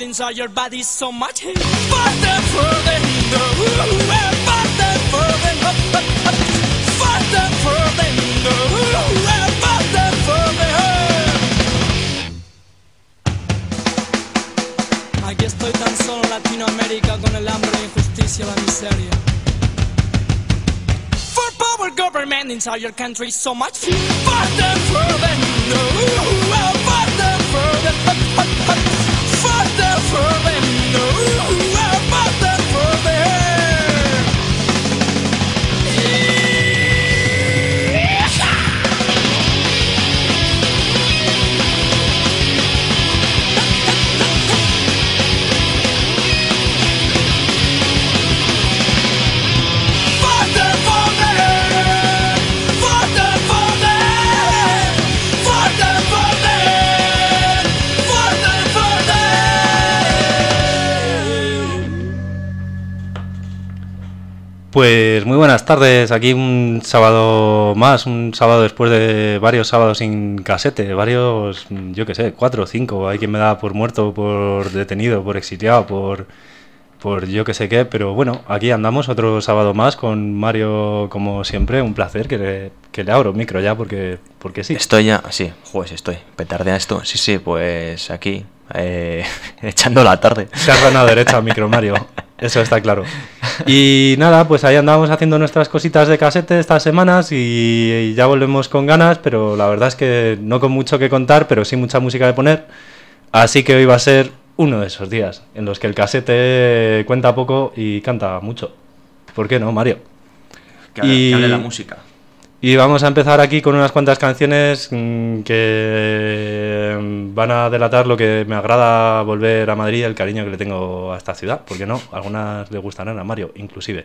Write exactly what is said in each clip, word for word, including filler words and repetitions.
inside your body so much. Faster further, no, faster further, faster further, no, faster further. Aquí estoy tan solo en Latinoamérica con el hambre, la injusticia, la miseria. For power government inside your country so much. Faster further, no, faster further, faster further, no, faster further. Pues muy buenas tardes, aquí un sábado más, un sábado después de varios sábados sin casete, varios, yo qué sé, cuatro o cinco, hay quien me da por muerto, por detenido, por exiliado, por, por yo qué sé qué, pero bueno, aquí andamos otro sábado más con Mario como siempre, un placer, que le, que le abro el micro ya porque, porque sí. Estoy ya, sí, jueves estoy, petardea esto, sí, sí, pues aquí, eh, echando la tarde. Te has ganado derecho al micro, Mario. Eso está claro. Y nada, pues ahí andamos haciendo nuestras cositas de casete estas semanas y ya volvemos con ganas, pero la verdad es que no con mucho que contar, pero sí mucha música de poner. Así que hoy va a ser uno de esos días en los que el casete cuenta poco y canta mucho. ¿Por qué no, Mario? Que hable, y... que hable la música. Y vamos a empezar aquí con unas cuantas canciones mmm, que van a delatar lo que me agrada volver a Madrid, el cariño que le tengo a esta ciudad. ¿Por qué no? Algunas le gustarán a Mario, inclusive.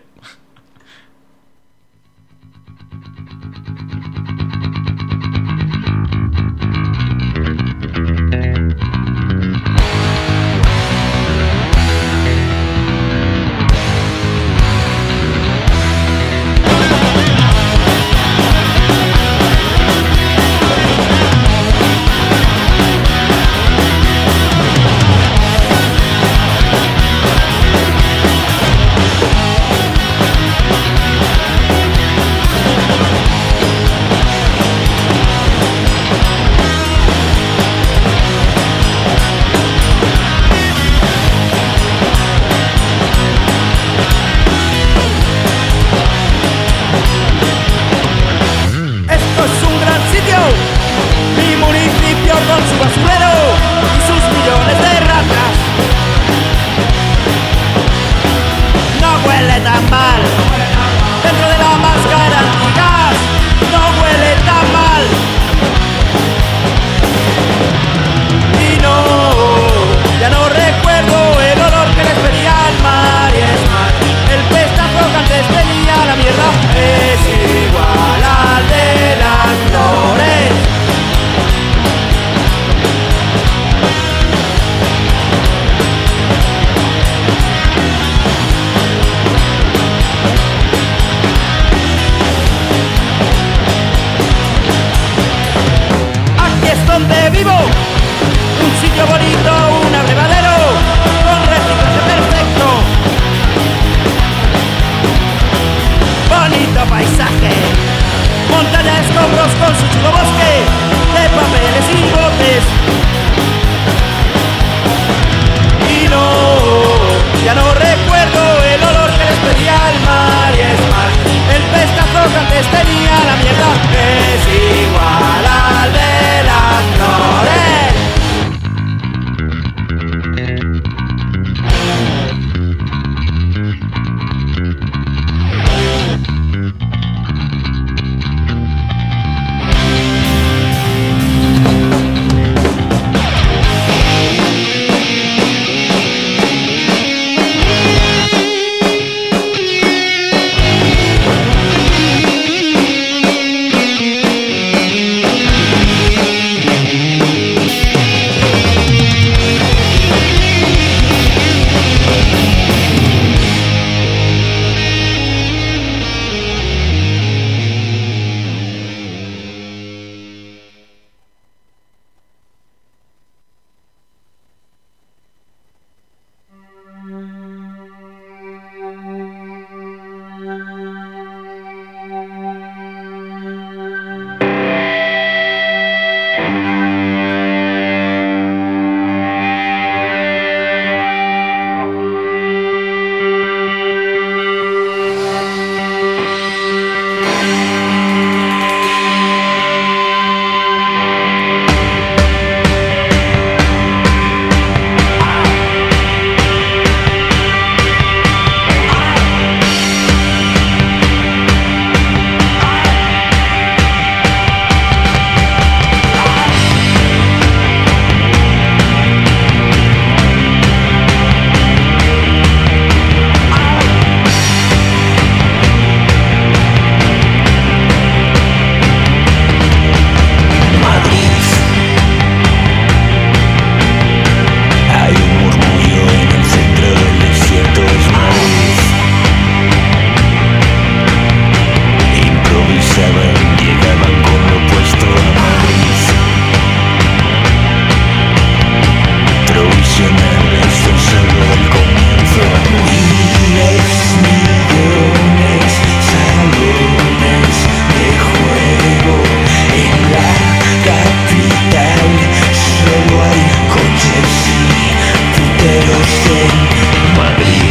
cocheros en Madrid.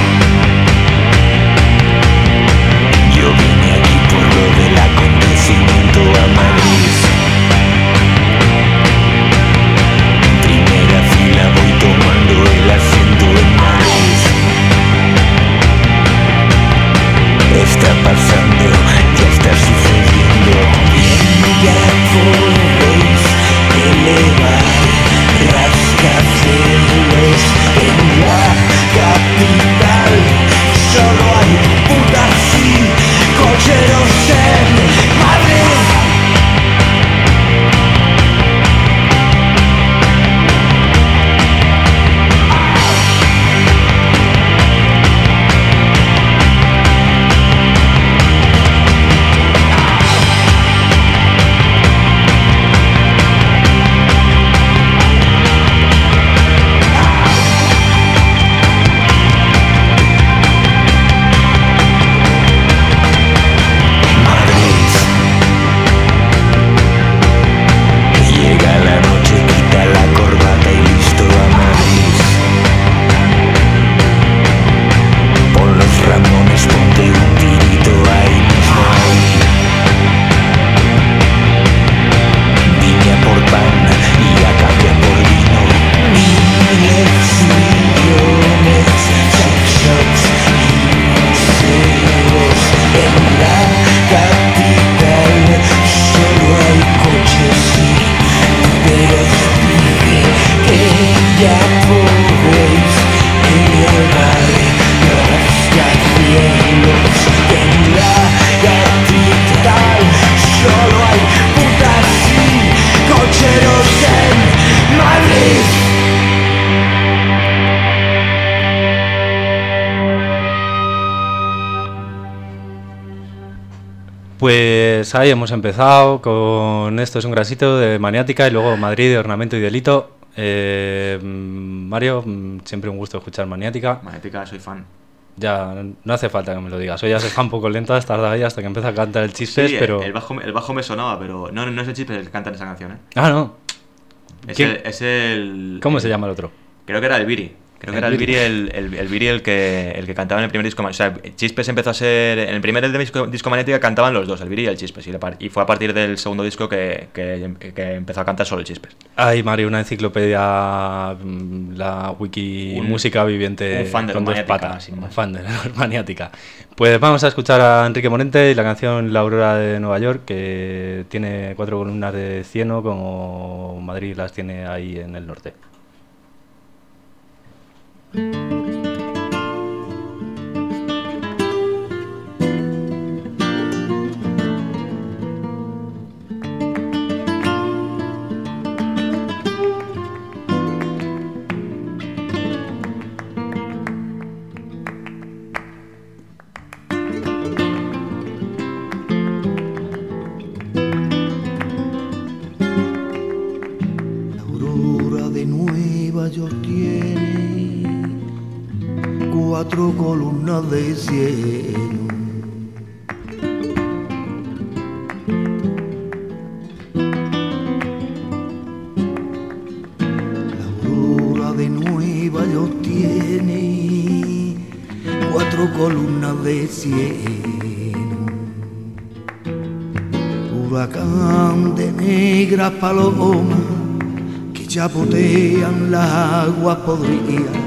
Yo vine aquí por lo del acontecimiento a Madrid. Primera fila voy tomando el asiento en Madrid. Está pasando, ya está sucediendo. Bien, ya podéis elevar rascacielos en la capital. Solo hay putas y cocheros en Madrid. Pues ahí hemos empezado con Esto es un grasito de Maniática y luego Madrid de Ornamento y Delito. Eh, Mario, siempre un gusto escuchar Maniática. Maniática, soy fan. Ya, no hace falta que me lo digas. Hoy ya se está un poco lenta, tarda ahí hasta que empieza a cantar el Chispes, sí, pero... El bajo, el bajo me sonaba, pero no, no es el Chispes el que canta en esa canción, ¿eh? Ah, no. Es el, es el... ¿Cómo el, se llama el otro? Creo que era el Viri. Creo que era el Viri el, el, el, Viri el, que, el que cantaba en el primer disco. O sea, Chispes empezó a ser... En el primer disco, disco Maniática cantaban los dos, el Viri y el Chispes. Y, le, y fue a partir del segundo disco que, que, que empezó a cantar solo el Chispes. Ay, Mario, una enciclopedia, la wiki un, música viviente un fan de con dos Maniática, patas. Un fan de la Maniática. Pues vamos a escuchar a Enrique Morente y la canción La Aurora de Nueva York, que tiene cuatro columnas de cieno como Madrid las tiene ahí en el norte. La aurora de Nueva York tiene cuatro columnas de cielo. La aurora de Nueva York tiene cuatro columnas de cielo. Huracán de negras palomas que chapotean las aguas podridas.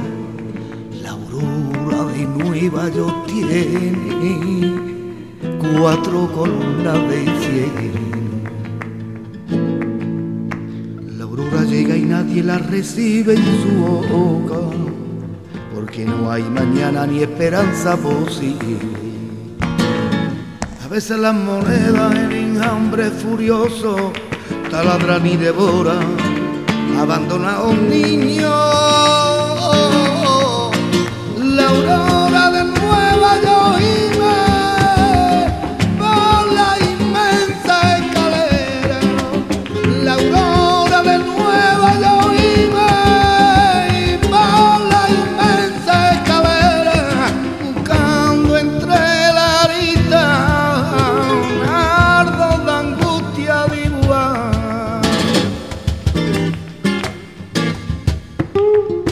Nueva York tiene cuatro columnas de cielo. La aurora llega y nadie la recibe en su boca, porque no hay mañana ni esperanza posible. A veces las monedas en enjambre furioso taladran y devoran, abandona a un niño. La aurora de Nueva York ime por la inmensa escalera. La aurora de Nueva York ime por la inmensa escalera, buscando entre la arista un ardo de angustia dibujar.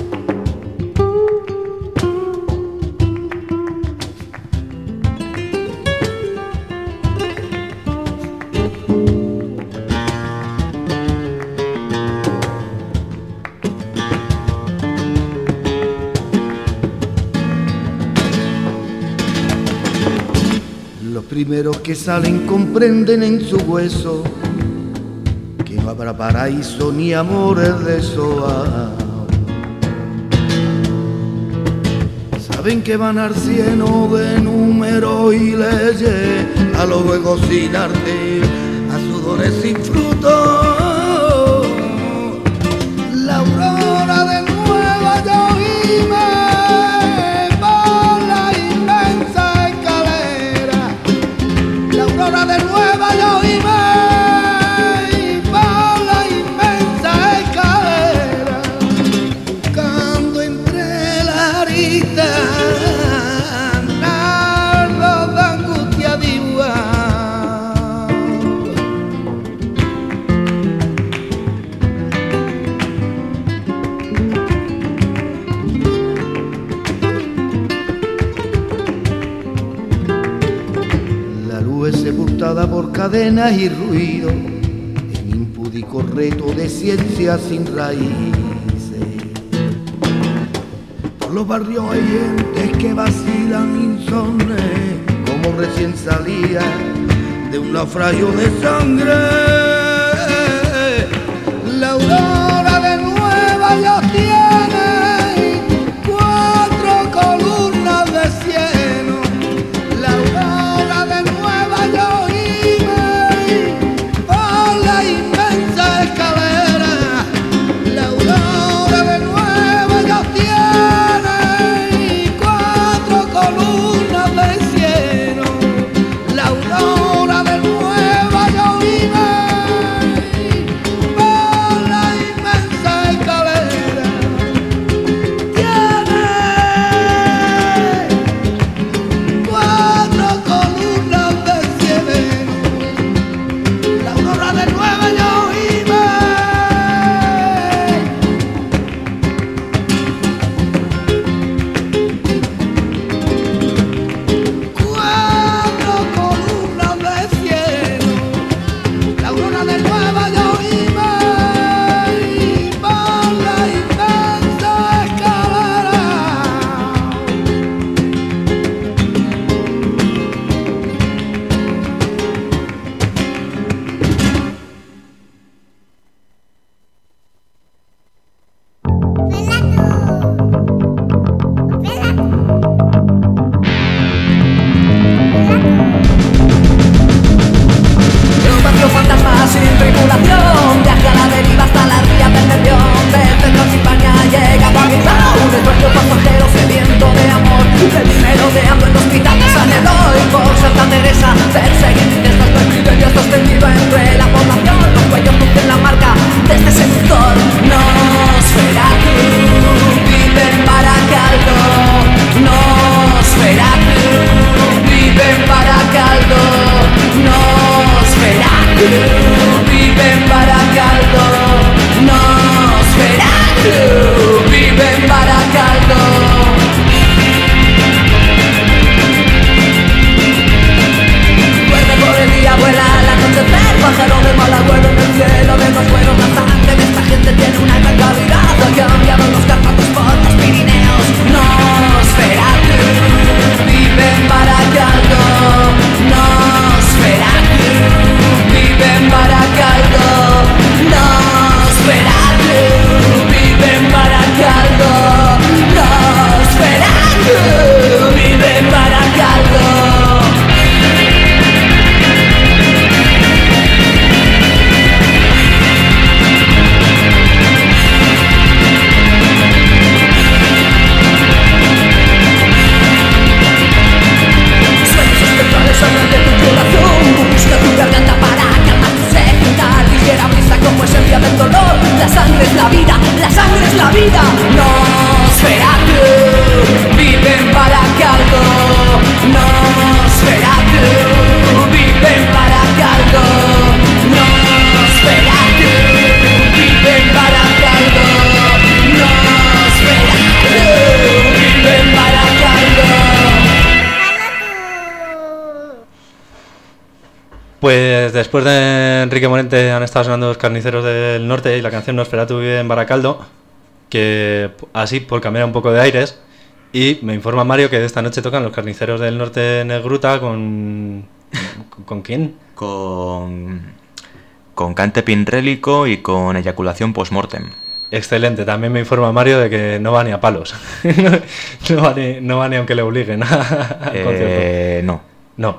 primeros que salen comprenden en su hueso que no habrá paraíso ni amores de soa. Saben que van al cielo de números y leyes, a los juegos sin arte, a sudores sin frutos. La aurora de Nueva York por la inmensa escalera, la aurora de Nueva York por la inmensa escalera, buscando entre la arista nardos de angustia dibujar. Sepultada por cadenas y ruido, en impúdico reto de ciencia sin raíces. Por los barrios hay gentes que vacilan insomnes, como recién salía de un naufragio de sangre. La aurora de Nueva York tiene cuatro columnas de cieno. La aurora de Nueva York por la inmensa escalera, la aurora de Nueva York tiene cuatro columnas de cieno. La aurora de Nueva York por la inmensa escalera tiene cuatro columnas de cieno. La aurora de Nueva York cuatro columnas de cielo. La aurora de Nueva York por la inmensa escalera. Un barrio fantasma sin tripulación viaja a la deriva hasta la ría Percepción. Desde Transilvania llega a Bilbao, un recuerdo pasajero sediento de amor, el dinero de hambre en el hospital de San Eloy. Por Santa Teresa perseguir estas perfiles sostenido entre la población. Los cuellos lucen la marca de este seductor. Nosferatu vive en Baracaldo. Nosferatu vive en Baracaldo. Nosferatu vive en Baracaldo. Nosferatu vive en Baracaldo. Duerme por el día, vuela al anochecer, pájaro de mal agüero en el cielo de los buenos. La sangre de esta gente tiene una gran calidad. Ha cambiado los Cárpatos por los Pirineos. Nosferatu vive en Baracaldo. Nosferatu vive en Baracaldo. Nosferatu vive en Baracaldo. Nosferatu vive en Baracaldo. Sueños espectrales hablan de tu corazón. Busca tu garganta para calmar tu sed. Tal ligera brisa como es el día del dolor. La sangre es la vida, la sangre es la vida. Nosferatu vive en Baracaldo. Nosferatu vive en Baracaldo. Nosferatu vive en Baracaldo. Nosferatu vive en Baracaldo. Pues después de Enrique Morente han estado sonando Los Carniceros del Norte y la canción Nosferatu vive en Baracaldo, que así por cambiar un poco de aires. Y me informa Mario que esta noche tocan Los Carniceros del Norte en el Gruta con ¿Con quién? Con, con Cante Pinrélico y con Eyaculación Postmortem. Excelente, también me informa Mario de que no va ni a palos. no, va ni, no va ni aunque le obliguen al eh, concierto. No. No.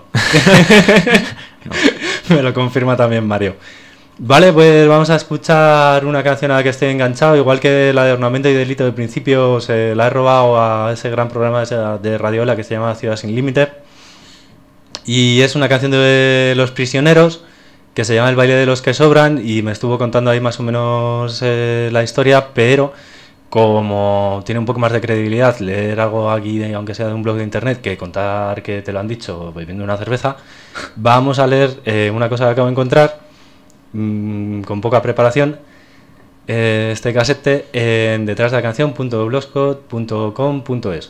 no. Me lo confirma también Mario. Vale, pues vamos a escuchar una canción a la que estoy enganchado, igual que la de Ornamento y Delito del principio, se la he robado a ese gran programa de Radiola que se llama Ciudad Sin Límite. Y es una canción de Los Prisioneros que se llama El baile de los que sobran, y me estuvo contando ahí más o menos eh, la historia, pero como tiene un poco más de credibilidad leer algo aquí, de, aunque sea de un blog de internet, que contar que te lo han dicho bebiendo una cerveza, vamos a leer eh, una cosa que acabo de encontrar mmm, con poca preparación, eh, este casete en detrás de la canción punto blogspot punto com punto es.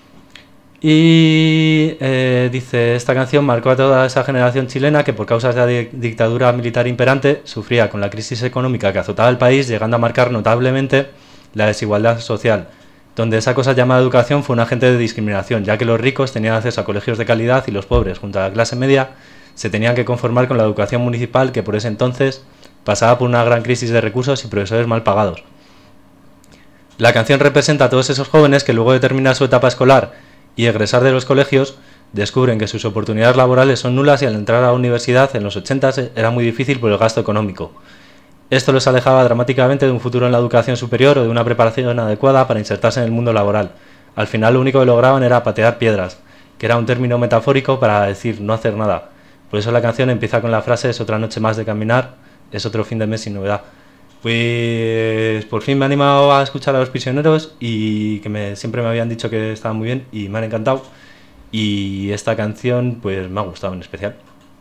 Y eh, dice, esta canción marcó a toda esa generación chilena que por causas de la di- dictadura militar imperante sufría con la crisis económica que azotaba el país, llegando a marcar notablemente la desigualdad social, donde esa cosa llamada educación fue un agente de discriminación, ya que los ricos tenían acceso a colegios de calidad y los pobres, junto a la clase media, se tenían que conformar con la educación municipal, que por ese entonces pasaba por una gran crisis de recursos y profesores mal pagados. La canción representa a todos esos jóvenes que luego de terminar su etapa escolar y egresar de los colegios, descubren que sus oportunidades laborales son nulas y al entrar a la universidad en los ochenta era muy difícil por el gasto económico. Esto los alejaba dramáticamente de un futuro en la educación superior o de una preparación adecuada para insertarse en el mundo laboral. Al final lo único que lograban era patear piedras, que era un término metafórico para decir no hacer nada. Por eso la canción empieza con la frase es otra noche más de caminar, es otro fin de mes sin novedad. Pues por fin me he animado a escuchar a Los Prisioneros y que me, siempre me habían dicho que estaban muy bien y me han encantado, y esta canción pues me ha gustado en especial.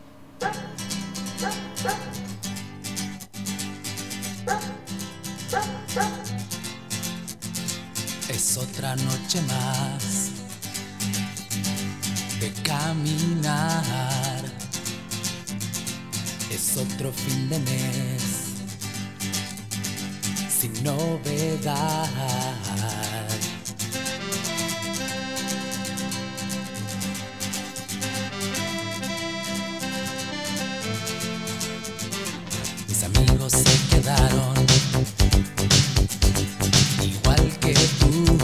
Es otra noche más de caminar, es otro fin de mes sin novedad. Mis amigos se quedaron igual que tú.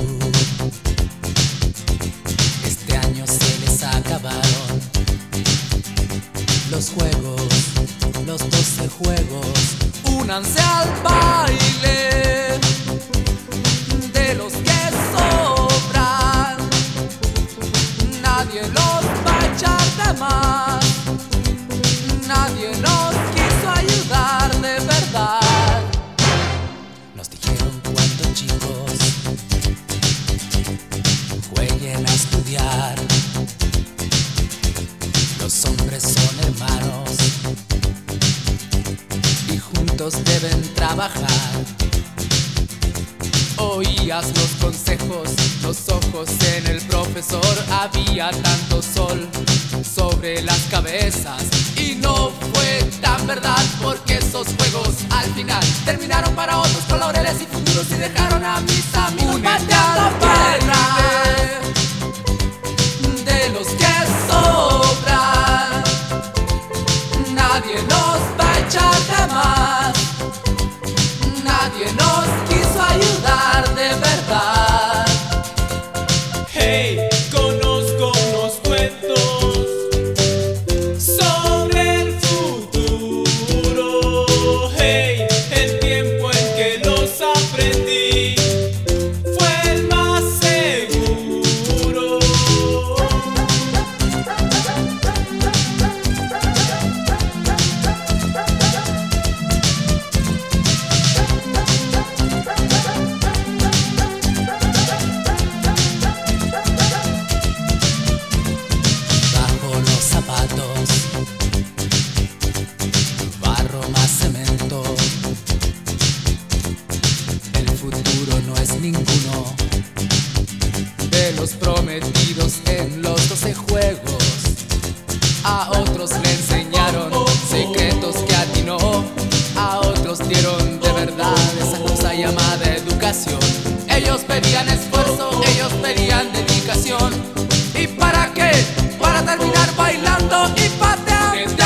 Este año se les acabaron los juegos, los doce juegos. Únanse al baile de los que sobran. Nadie los va a echar de más. Nadie nos quiso ayudar de verdad. Nos dijeron cuando chicos jueguen a estudiar. Los hombres son hermanos y juntos deben trabajar. Oías los consejos, los ojos en el profesor. Había tanto sol sobre las cabezas y no fue tan verdad, porque esos juegos al final terminaron para otros con laureles y futuros y dejaron a mis amigos. Únete a la baile de los que sobran. Nadie nos va a echar de más. Nadie nos quiso ayudar de verdad. Hey, conozco unos cuentos sobre el futuro. Hey, el tiempo en que los aprendí fue el más seguro. Bajo los zapatos, barro más cemento. El futuro no es ninguno de los prometidos en los doce juegos. A otros le enseñaron secretos que atinó. A otros dieron de verdad esa cosa llamada educación. Ellos pedían esfuerzo, ellos pedían dedicación. ¿Y para qué? Para terminar bailando y pateando.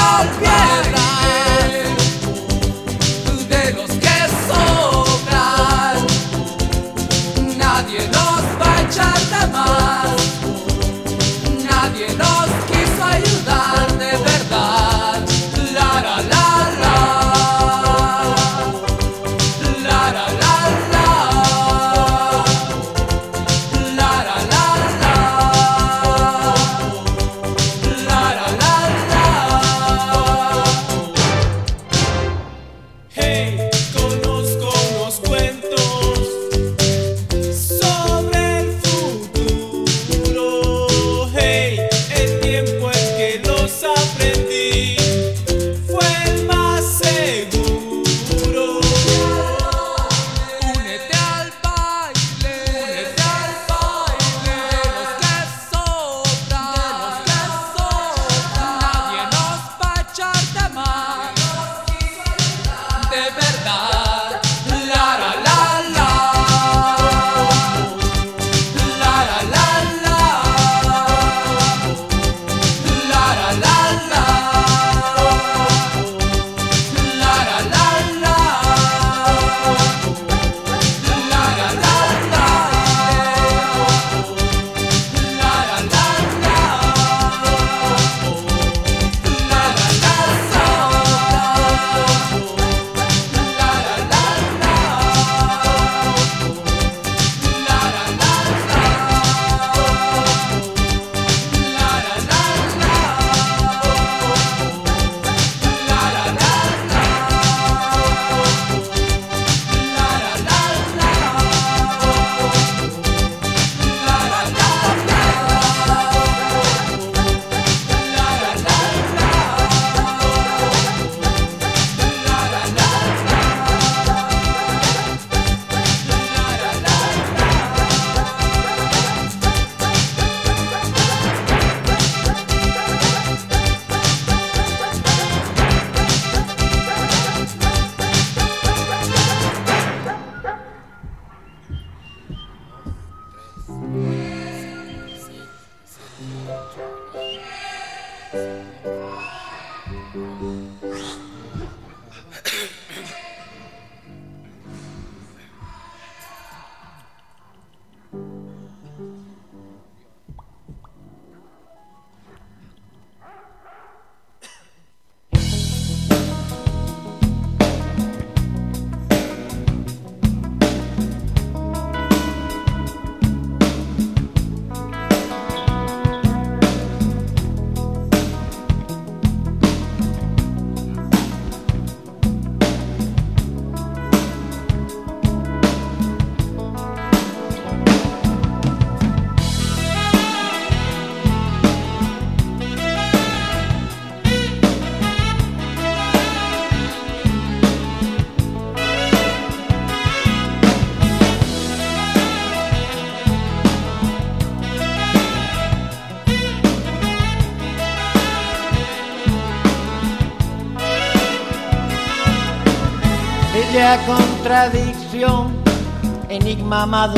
a contradicción, enigma amado.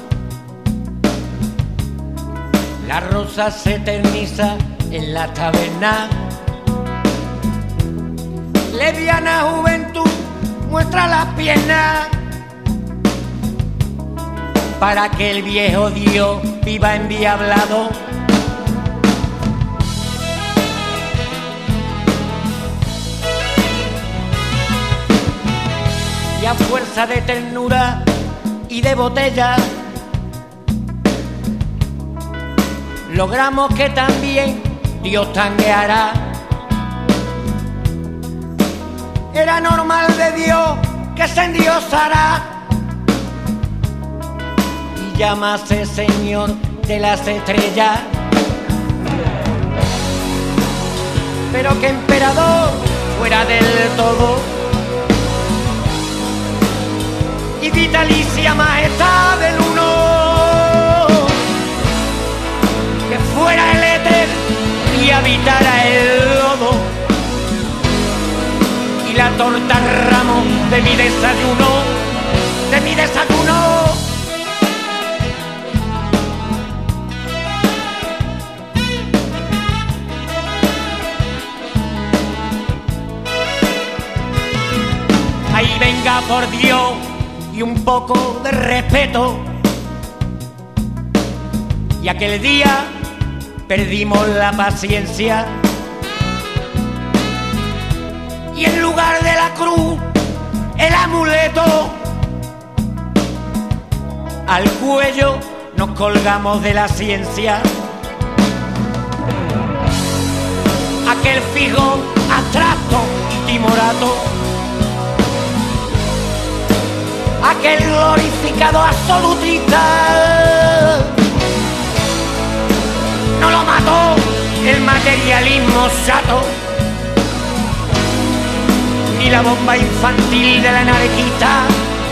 La rosa se eterniza en la taberna. Leviana juventud muestra las piernas para que el viejo Dios viva enviablado. Y a fuerza de ternura y de botella logramos que también Dios tangueara. Era normal de Dios que se endiosara y llamase Señor de las estrellas. Pero que emperador fuera del todo y vitalicia majestad del uno, que fuera el éter y habitara el lodo, y la torta ramo de mi desayuno, de mi desayuno. Ahí venga por Dios y un poco de respeto. Y aquel día perdimos la paciencia y en lugar de la cruz el amuleto al cuello nos colgamos de la ciencia. Aquel fijo abstracto y timorato, aquel glorificado absolutista, no lo mató el materialismo chato, ni la bomba infantil de la anarquista.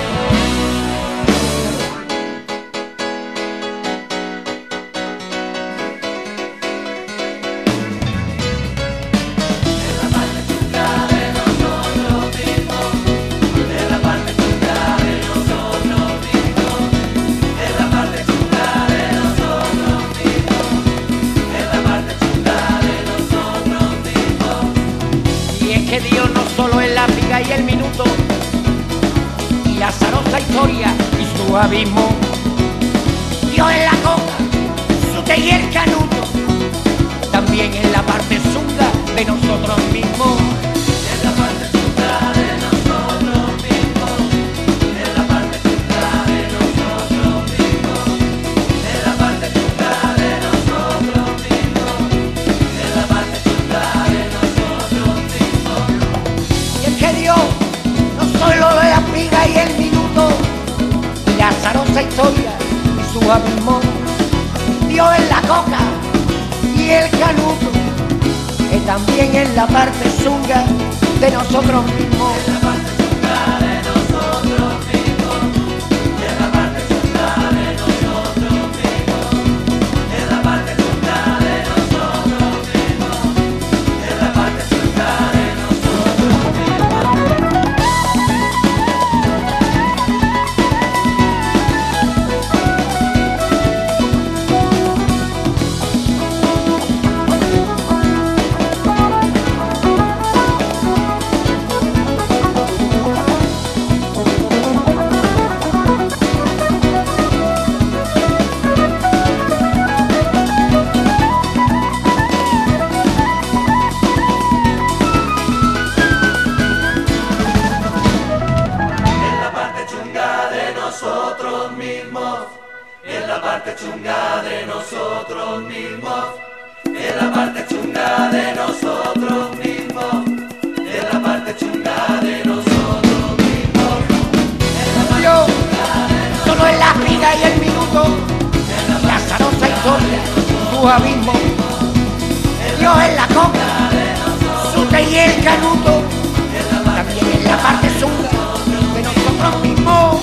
Y el minuto y la azarosa historia y su abismo. Dios en la coca, su té y el canuto, también en la parte zunga de nosotros mismos. En la parte zunga de nosotros mismos. En la parte zunga de nosotros mismos. En la parte zunga de nosotros mismos. En la parte zunga de nosotros mismos. Y es que Dios no solo le la piga y el minuto y la azarosa historia y su abismo. Dios en la coca y el canuto, que también en la parte zunga de nosotros mismos. En la parte zunga de nosotros mismos. En la parte zunga de nosotros mismos. En la parte zunga de nosotros mismos. En la parte zunga de nosotros mismos. En la parte chunga de nosotros mismos. En la parte chunga de nosotros mismos. En la parte chunga de nosotros mismos. Dios, solo en la vida y el minuto, la azarosa historia, su abismo. Dios en la coca, su té y el canuto, también en la parte chunga de nosotros mismos.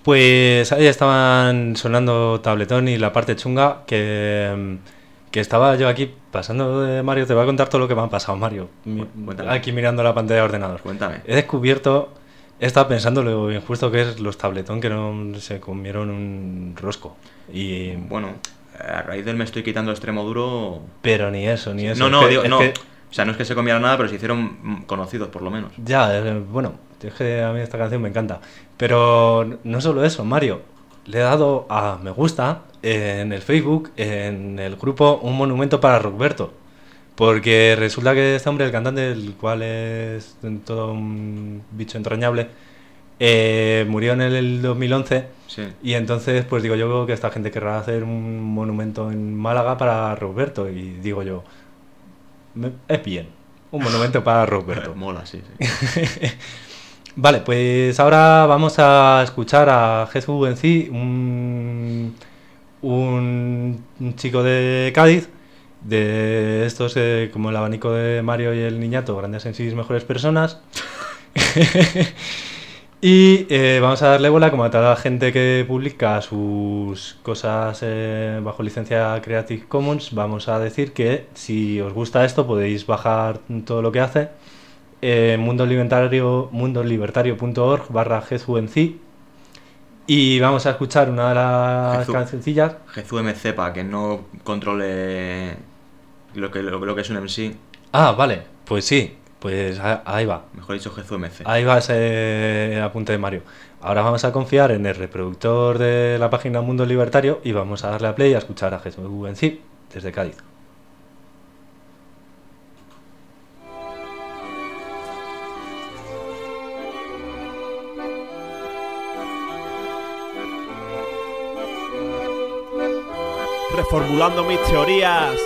Pues ahí estaban sonando Tabletón y la parte chunga que, que estaba yo aquí pasando de Mario. Te voy a contar todo lo que me ha pasado, Mario. Mi, aquí mirando la pantalla de ordenador. Cuéntame. He descubierto, he estado pensando lo injusto que es los Tabletón que no se comieron un rosco. Y bueno, a raíz del me estoy quitando el extremo duro... Pero ni eso, ni eso. No, no, es que, digo, es no. que... O sea, no es que se comieran nada, pero se hicieron conocidos, por lo menos. Ya, eh, bueno, es que a mí esta canción me encanta. Pero no solo eso, Mario. Le he dado a me gusta en el Facebook, en el grupo Un Monumento para Rockberto. Porque resulta que este hombre, el cantante, el cual es todo un bicho entrañable, eh, murió en el dos mil once. Sí. Y entonces, pues digo yo que esta gente querrá hacer un monumento en Málaga para Rockberto. Y digo yo... es bien, un monumento para Rockberto. Mola, sí, sí. Vale, pues ahora vamos a escuchar a Jesús en sí, un, un, un chico de Cádiz, de estos eh, como el abanico de Mario y el Niñato, grandes en sí, mejores personas. Y eh, vamos a darle bola, como a toda la gente que publica sus cosas eh, bajo licencia Creative Commons. Vamos a decir que si os gusta esto podéis bajar todo lo que hace en mundo libertario, mundolibertario punto org barra Jesuenci. Y vamos a escuchar una de las Jesús, cancioncillas. Jesús M C para que no controle lo que, lo, lo que es un M C. Ah, vale, pues sí. Pues ahí va. Mejor dicho, Jesús M C. Ahí va ese apunte de Mario. Ahora vamos a confiar en el reproductor de la página Mundo Libertario y vamos a darle a play y a escuchar a Jesús en sí desde Cádiz. Reformulando mis teorías.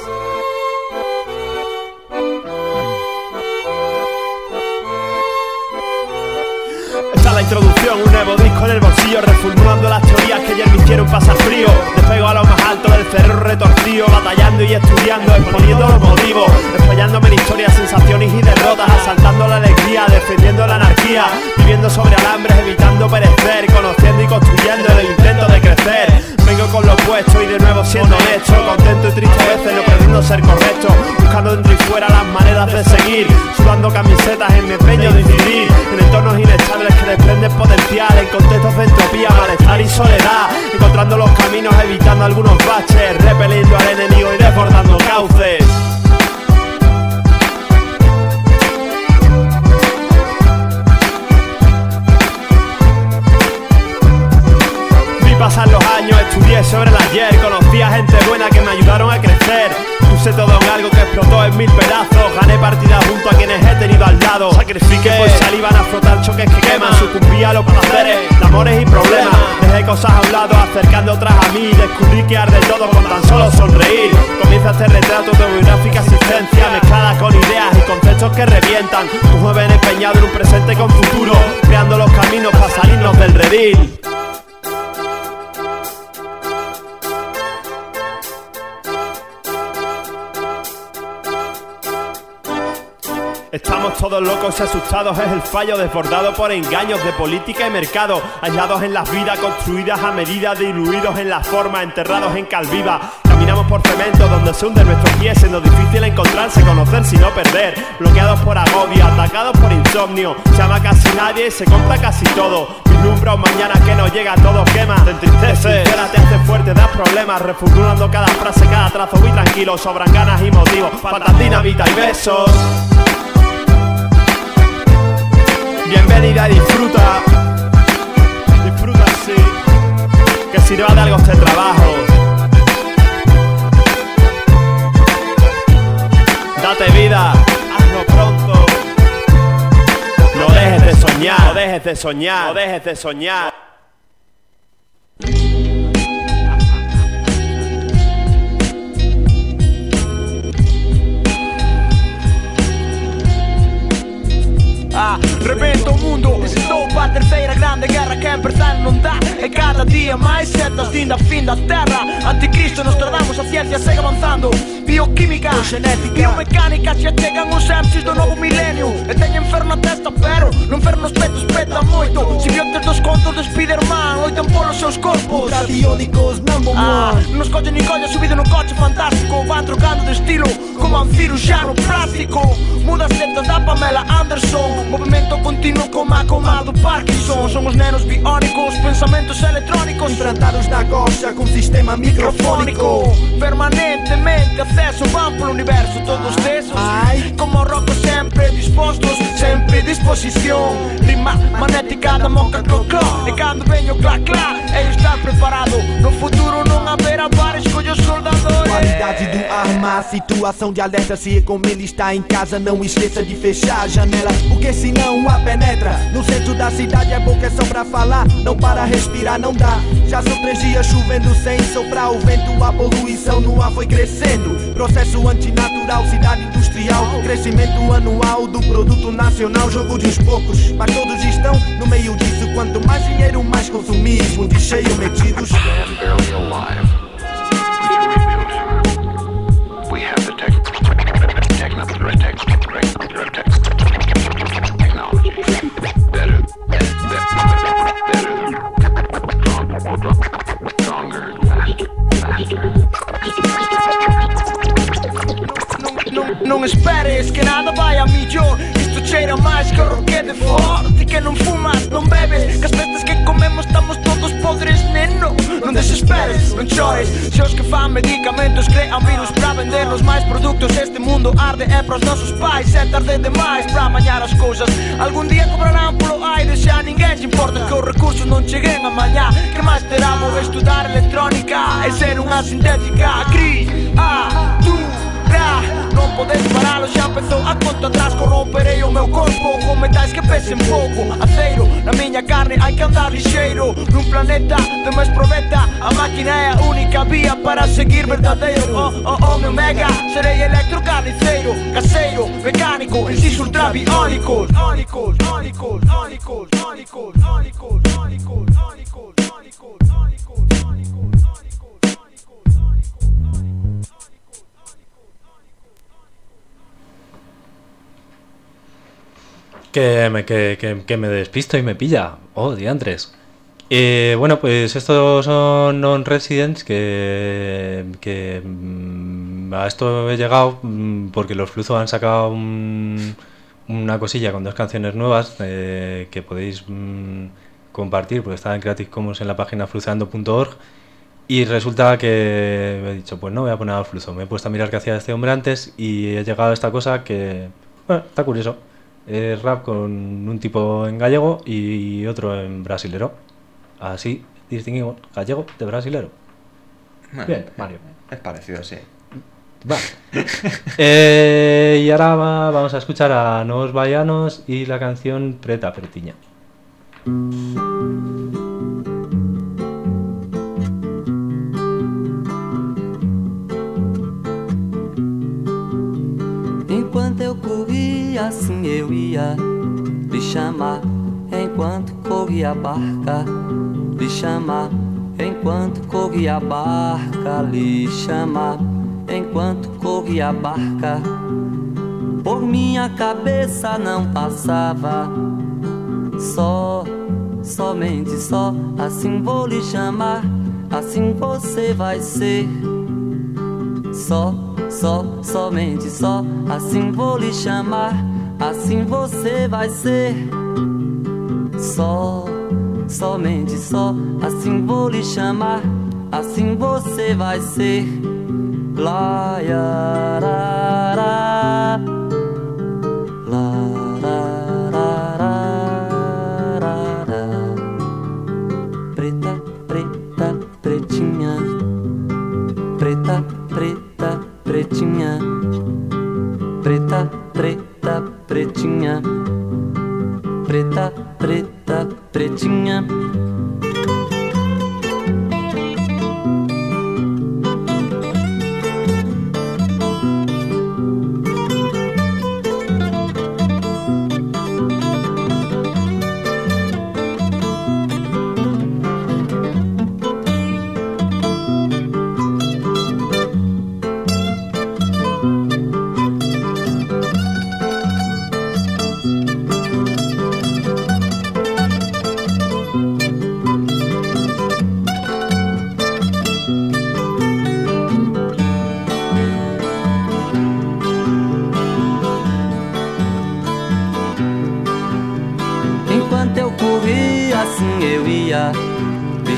La introducción, un nuevo disco en el bolsillo, reformulando las teorías que ayer me hicieron pasar frío. Despego a lo más alto del cerro retorcido, batallando y estudiando, exponiendo los motivos, explayándome en historias, sensaciones y derrotas, asaltando la alegría, defendiendo la anarquía, viviendo sobre alambres, evitando perecer, conociendo y construyendo en el intento de crecer. Vengo con lo opuesto y de nuevo siendo honesto, contento y triste a veces, no pretendo ser correcto, buscando dentro y fuera las maneras de seguir, sudando camisetas en mi empeño de incidir, en entornos inestables que desprenden potencial, en contextos de entropía, malestar y soledad, encontrando los caminos, evitando algunos baches, repeliendo al enemigo y desbordando cauces. Pasan los años, estudié sobre el ayer, conocí a gente buena que me ayudaron a crecer. Puse todo en algo que explotó en mil pedazos, gané partidas junto a quienes he tenido al lado. Sacrifiqué por saliva a afrontar choques que queman, sucumbí a los placeres, de amores y problemas. Dejé cosas a un lado, acercando otras a mí, descubrí que arde todo con tan solo sonreír. Comienza este retrato de biográfica existencia, mezclada con ideas y conceptos que revientan. Un joven empeñado en un presente con futuro, creando los caminos para salirnos del redil. Estamos todos locos y asustados, es el fallo desbordado por engaños de política y mercado, aislados en las vidas, construidas a medida, diluidos en las formas, enterrados en cal viva. Caminamos por cemento donde se hunden nuestros pies, siendo difícil encontrarse, conocer sino perder, bloqueados por agobio, atacados por insomnio, se ama casi nadie y se compra casi todo. Vislumbra un mañana que no llega, todo quema, te entristece, te hace fuerte, das problemas, reformulando cada frase, cada trazo muy tranquilo, sobran ganas y motivos, faltan dinamita y besos. Bienvenida y disfruta, disfruta sí, que sirva de algo este trabajo. Date vida, hazlo pronto. No dejes de soñar, no dejes de soñar, no dejes de soñar. Ah, revento mondo, estou para a terceira grande guerra que empezar non dá. E cada cada día máis setas din da fin da terra. Anticristo, nos tardamos, a ciencia segue avanzando. Bioquímica, genética, biomecánica, xa chegan os M Cs do novo milenio. E teñen inferno na testa, pero no inferno os petos peta moito. Simbiontes dos contos de Spiderman loitan polos seus corpos. Radiónicos number ah, one. Nos colle ni colla subido no coche fantástico. Van trocando de estilo como a un cirurgiano plástico. Mudas letras da Pamela Anderson. Movimento continuo como a coma do Parkinson. Son os nenos biónicos, pensamentos electrónicos implantados na goxa com sistema microfónico. Permanentemente aceso van polo universo. Todos desos, Ai. como roco sempre dispostos, sempre disposición. Rima magnética da moca cló-cló. E cando veño clac-clac, é estar preparado. No futuro non haberá bares collos soldadores. Qualidade do arma, situação de alerta. Se como ele está em casa, não esqueça de fechar a janela, porque senão a penetra. No centro da cidade é boca é só pra falar, não para respirar, não dá. Já são três dias chovendo sem soprar o vento. A poluição no ar foi crescendo. Processo antinatural, cidade industrial. Crescimento anual do produto nacional. Jogo de uns poucos, mas todos estão no meio disso. Quanto mais dinheiro, mais consumismo. De cheio metidos. We have the tech, technology, technology, better, better, stronger, faster, faster. Não, não esperes que nada vai a melhor. Isto cheira mais que o roque de forte. Que não fumas, não bebes, que as festas que comemos estamos todos podres, neno. Não desesperes, não chores. Se os que fan medicamentos crean vírus para vendernos mais produtos, este mundo arde é para os nossos pais. É tarde demais para amanhar as coisas. Algum dia cobrarão pelo aire, xa ninguém se importa que os recursos não cheguem amanhã. Que mais terá vou estudar eletrónica e ser uma sintética criatura. Não podes pará-lo, já pensou a conta atrás. Corromperei o meu corpo com metais que pesem pouco. Aceiro, na minha carne há que andar ligeiro. Num planeta de mais proveta, a máquina é a única via para seguir verdadeiro. Oh, oh, oh, meu mega, serei eletrocarniceiro, caseiro, mecânico, inciso ultrabiónicos. Ónicos, ónicos, ónicos, ónicos, ónicos, ónicos, ónicos, ónicos, ónicos, ónicos. Que me, que, que, que me despisto y me pilla. Oh, diantres. Eh, bueno, pues estos son non-residents que, que mm, a esto he llegado mm, porque los Fluzo han sacado un, una cosilla con dos canciones nuevas eh, que podéis mm, compartir porque está en Creative Commons en la página fluceando punto org. Y resulta que he dicho, pues no voy a poner al Fluzo. Me he puesto a mirar qué hacía este hombre antes y he llegado a esta cosa que, bueno, está curioso. Es rap con un tipo en gallego y otro en brasilero. Así distinguimos gallego de brasilero. Bueno, bien, Mario. Es parecido, sí. Va. eh, y ahora va, vamos a escuchar a Nos Baianos y la canción Preta Pretiña. Enquanto eu corria, assim eu ia lhe chamar. Enquanto corria a barca, lhe chamar. Enquanto corria a barca, lhe chamar. Enquanto corria a barca, por minha cabeça não passava. Só, somente só, assim vou lhe chamar. Assim você vai ser. Só, só, somente só, assim vou lhe chamar. Assim você vai ser. Só, somente só, assim vou lhe chamar. Assim você vai ser. La ya ra ra, la ra ra ra ra ra. Preta, preta, pretinha. Preta, preta, pretinha. Preta, preta, pretinha. Preta, preta, pretinha.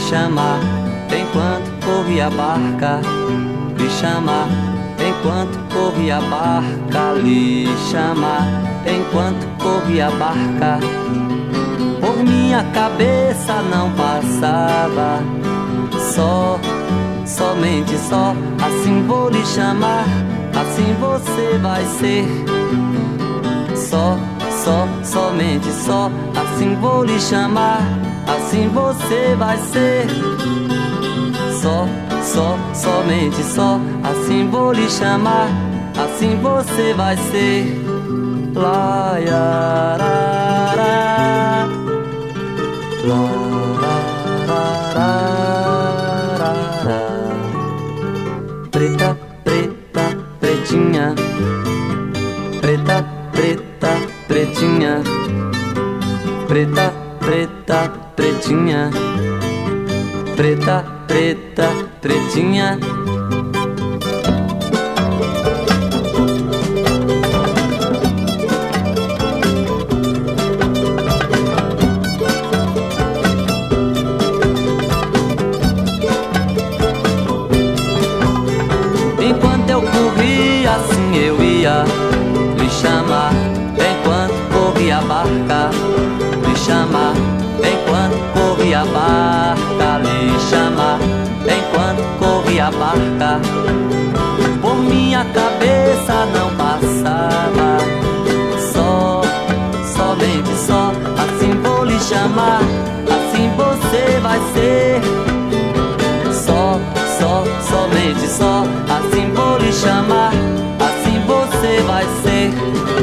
chamar enquanto corria a barca, lhe chamar enquanto corria a barca, lhe chamar enquanto corria a barca. Por minha cabeça não passava, só, somente só, assim vou lhe chamar, assim você vai ser. Só, só, somente só, assim vou lhe chamar, assim você vai ser. Só, só, somente só, assim vou lhe chamar, assim você vai ser. Lá, ya, ra, ra. Lá, ra, ra, ra, ra. Preta, preta, pretinha, preta, preta, pretinha, preta, preta, pretinha, preta, preta, pretinha. Enquanto eu corria, assim eu ia lhe chamar, enquanto corria a barca, lhe chamar, enquanto corria a barca, lhe chamar, enquanto corria a barca. Por minha cabeça não passava, só, somente só, assim vou lhe chamar, assim você vai ser. Só, só, somente só, assim vou lhe chamar, assim você vai ser.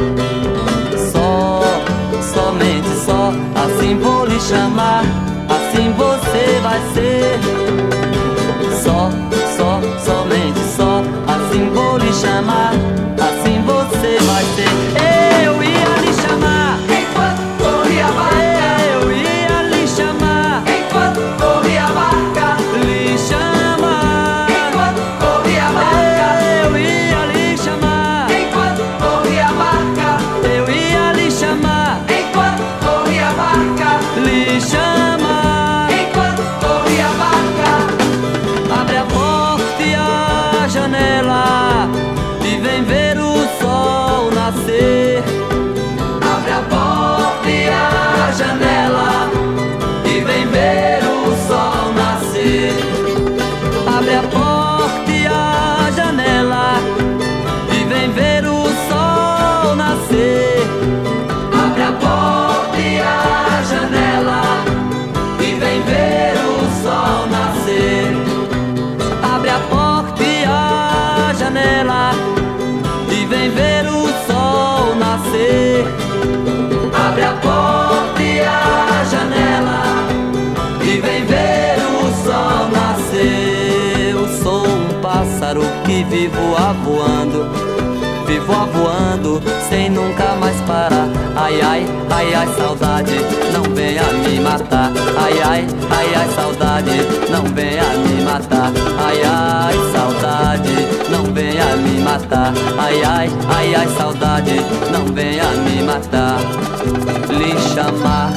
Só, somente só, assim vou lhe chamar, assim você vai ser. Só, só, somente só, assim vou lhe chamar, assim você vai ser. Eu ia lhe chamar enquanto corria a barca, eu ia lhe chamar enquanto corria a barca, lhe chamar enquanto corria a barca, eu ia lhe chamar enquanto corria a barca, eu ia lhe chamar enquanto corria a barca, lhe chamar enquanto corria a barca. Abre a porta e a janela e vem ver o sol nascer. Abre a porta e a janela e vem ver o sol nascer. Abre a porta e a janela e vem ver o sol nascer. Abre a porta e a janela e vem ver o sol nascer. Abre a porta e a janela e vem ver o sol nascer. Abre a porta e a janela e vem ver o sol nascer. Eu sou um pássaro que vivo avoando, vivo avoando sem nunca mais parar. Ai, ai, ai, ai, saudade, não venha me matar. Ai, ai, ai, ai, saudade, não venha me matar. Ai, ai, saudade, não venha me matar. Ai, ai, ai, ai, saudade, não venha me matar. Lhe chamar,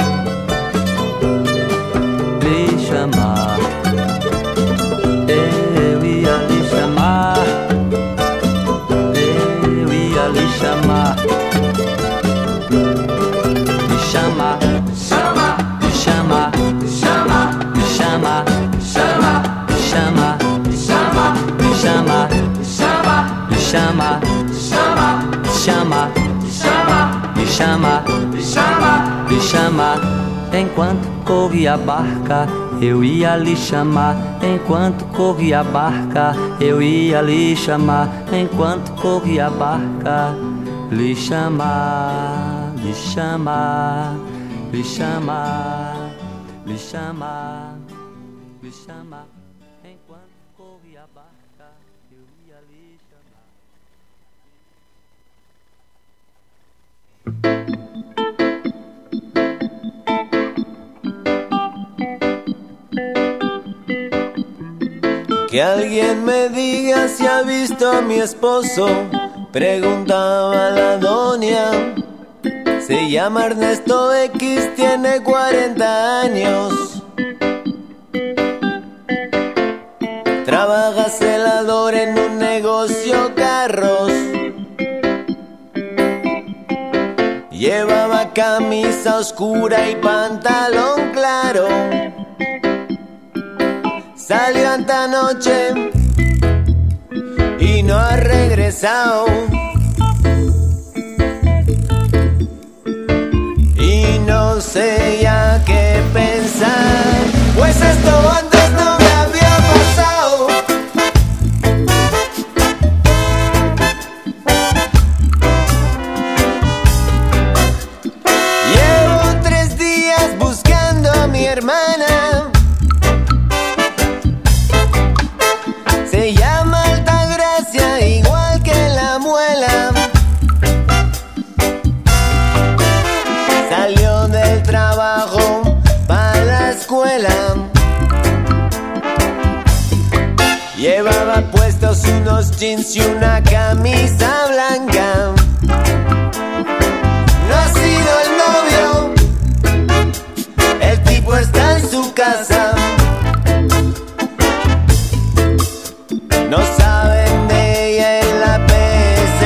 lhe chamar, eu ia lhe chamar, eu ia lhe chamar, me chamar, chama, me chamar, chama, me chamar, chama, me chamar, chama, me chamar, chama, me chamar, chama, chama, chama, me chamar, me chamar, me chamar. Enquanto corria a barca, eu ia lhe chamar. Enquanto corria a barca, eu ia lhe chamar. Enquanto corria a barca, lhe chamar, lhe chamar, lhe chamar, lhe chamar, lhe chamar. Enquanto corria a barca, eu ia lhe chamar. Que alguien me diga si ha visto a mi esposo, preguntaba la doña. Se llama Ernesto X, tiene cuarenta años. trabaja celador en un negocio carros. Llevaba camisa oscura y pantalón claro. Salió esta noche y no ha regresado. Y no sé ya qué pensar, pues esto antes no me había pasado. Llevo tres días buscando a mi hermana. Se llama Altagracia, igual que la muela. Salió del trabajo para la escuela. Llevaba puestos unos jeans y una camisa blanca. No ha sido el novio, el tipo está en su casa. No saben de ella en la P S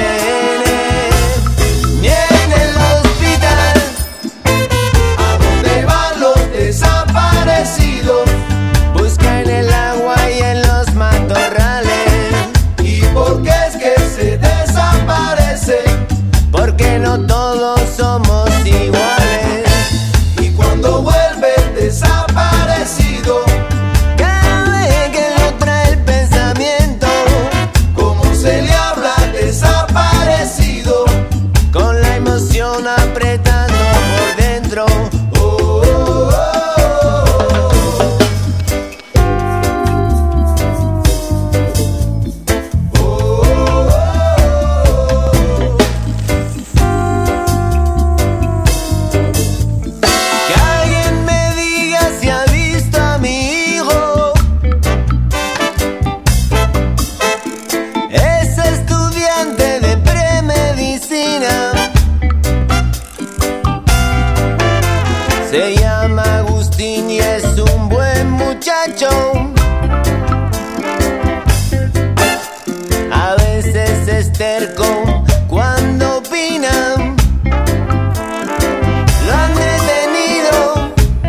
N ni en el hospital. ¿A dónde van los desaparecidos? Busca en el agua y en los matorrales. ¿Y por qué es que se desaparecen? Porque no todos somos iguales. Y cuando vuelven desaparecidos, cada vez que lo trae el pensamiento, ¿cómo se le habla desaparecido? Con la emoción apretando por dentro. Oh, oh, oh, que alguien me diga si ha visto a mi hijo. Es estudiante de premedicina. Se llama Agustín y es un buen muchacho. A veces es terco cuando opina. Lo han detenido,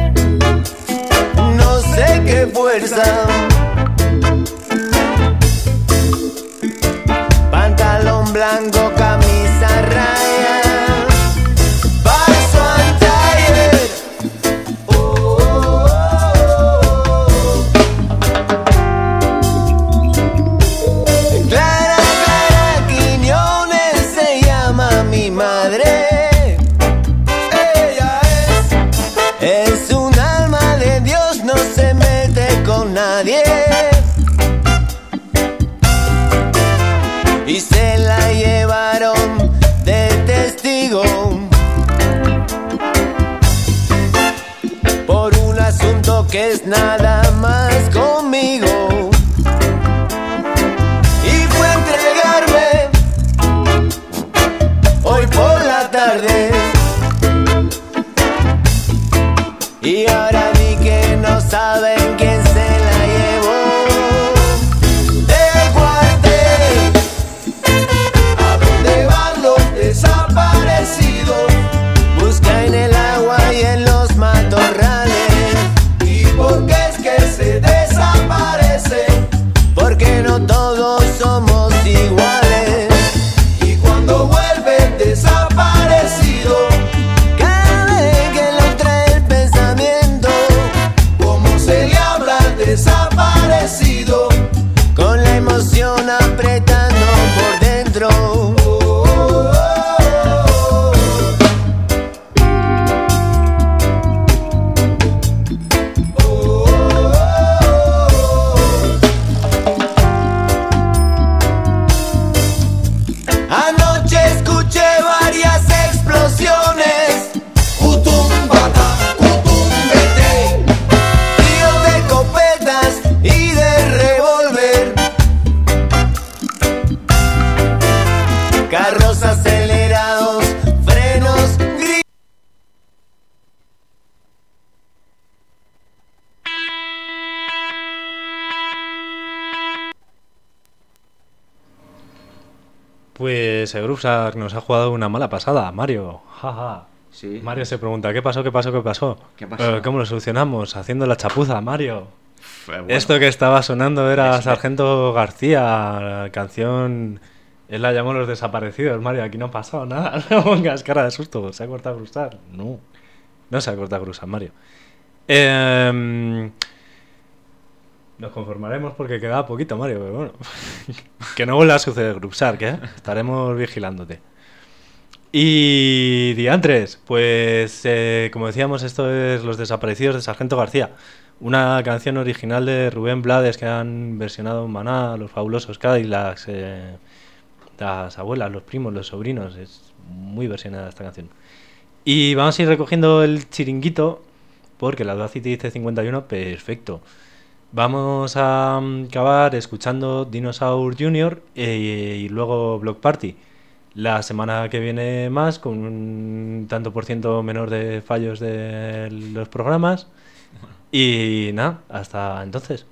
no sé qué fuerza. Pantalón blanco, camisa raya. Paso al taller. Oh, oh, oh, oh. Clara, Clara Quiñones se llama mi madre. Ella es, es un alma de Dios, no se mete con nadie. Y se la llevaron de testigo por un asunto que es nada más conmigo. Y fue a entregarme hoy por la tarde. Y ahora di que no saben quién se la llevó del cuartel. ¿A dónde van los desaparecidos? Busca en el agua y en los matorrales. ¿Y por qué es que se desaparecen? Porque no todos somos iguales. Y cuando vuelven desaparecidos, cada vez que lo trae el pensamiento, ¿cómo se le habla al desaparecido? Con la emoción apretando por dentro. Oh, oh, oh, oh. Oh, oh, oh. Anoche escuché varias explosiones. Cutum bata, cutum vete. Tiro de copetas Pues Egrupsar nos ha jugado una mala pasada, Mario. Jaja. Sí. Mario se pregunta, ¿qué pasó, qué pasó, qué pasó? ¿Qué pasó? Eh, ¿Cómo lo solucionamos? Haciendo la chapuza, Mario. Bueno, Esto que estaba sonando era es- Sargento García, la canción... Él la llamó Los Desaparecidos, Mario. Aquí no ha pasado nada. No pongas cara de susto. ¿Se ha cortado Egrupsar? No. No se ha cortado Egrupsar, Mario. Eh... Nos conformaremos porque quedaba poquito, Mario, pero bueno. Que no vuelva a suceder, Grupsar, ¿eh? Estaremos vigilándote. Y diantres, pues eh, como decíamos, esto es Los Desaparecidos de Sargento García. Una canción original de Rubén Blades que han versionado Maná, Los Fabulosos Cadillacs, eh, las abuelas, los primos, los sobrinos. Es muy versionada esta canción. Y vamos a ir recogiendo el chiringuito porque la Audacity dice cincuenta y uno, perfecto. Vamos a mm, acabar escuchando Dinosaur Junior eh, y luego Block Party. La semana que viene más, con un tanto por ciento menor de fallos de los programas. Y nada, hasta entonces.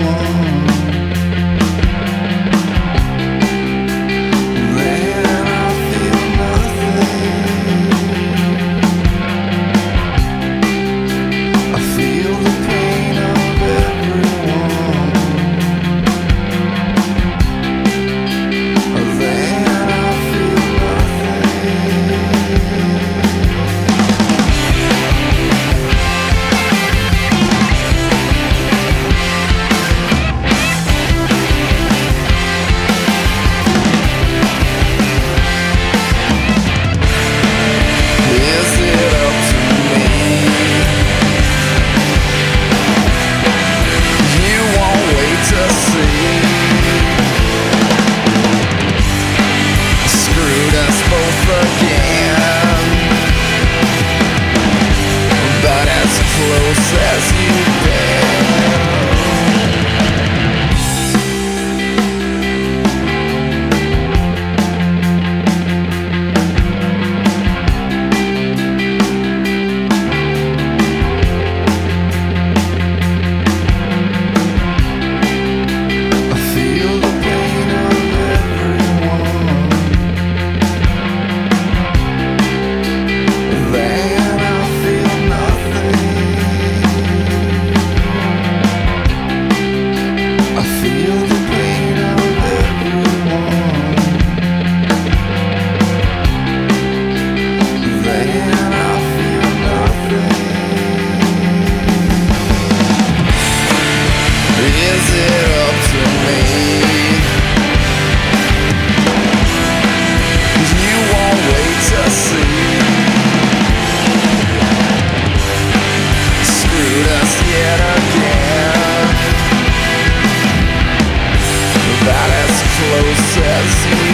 About as close as you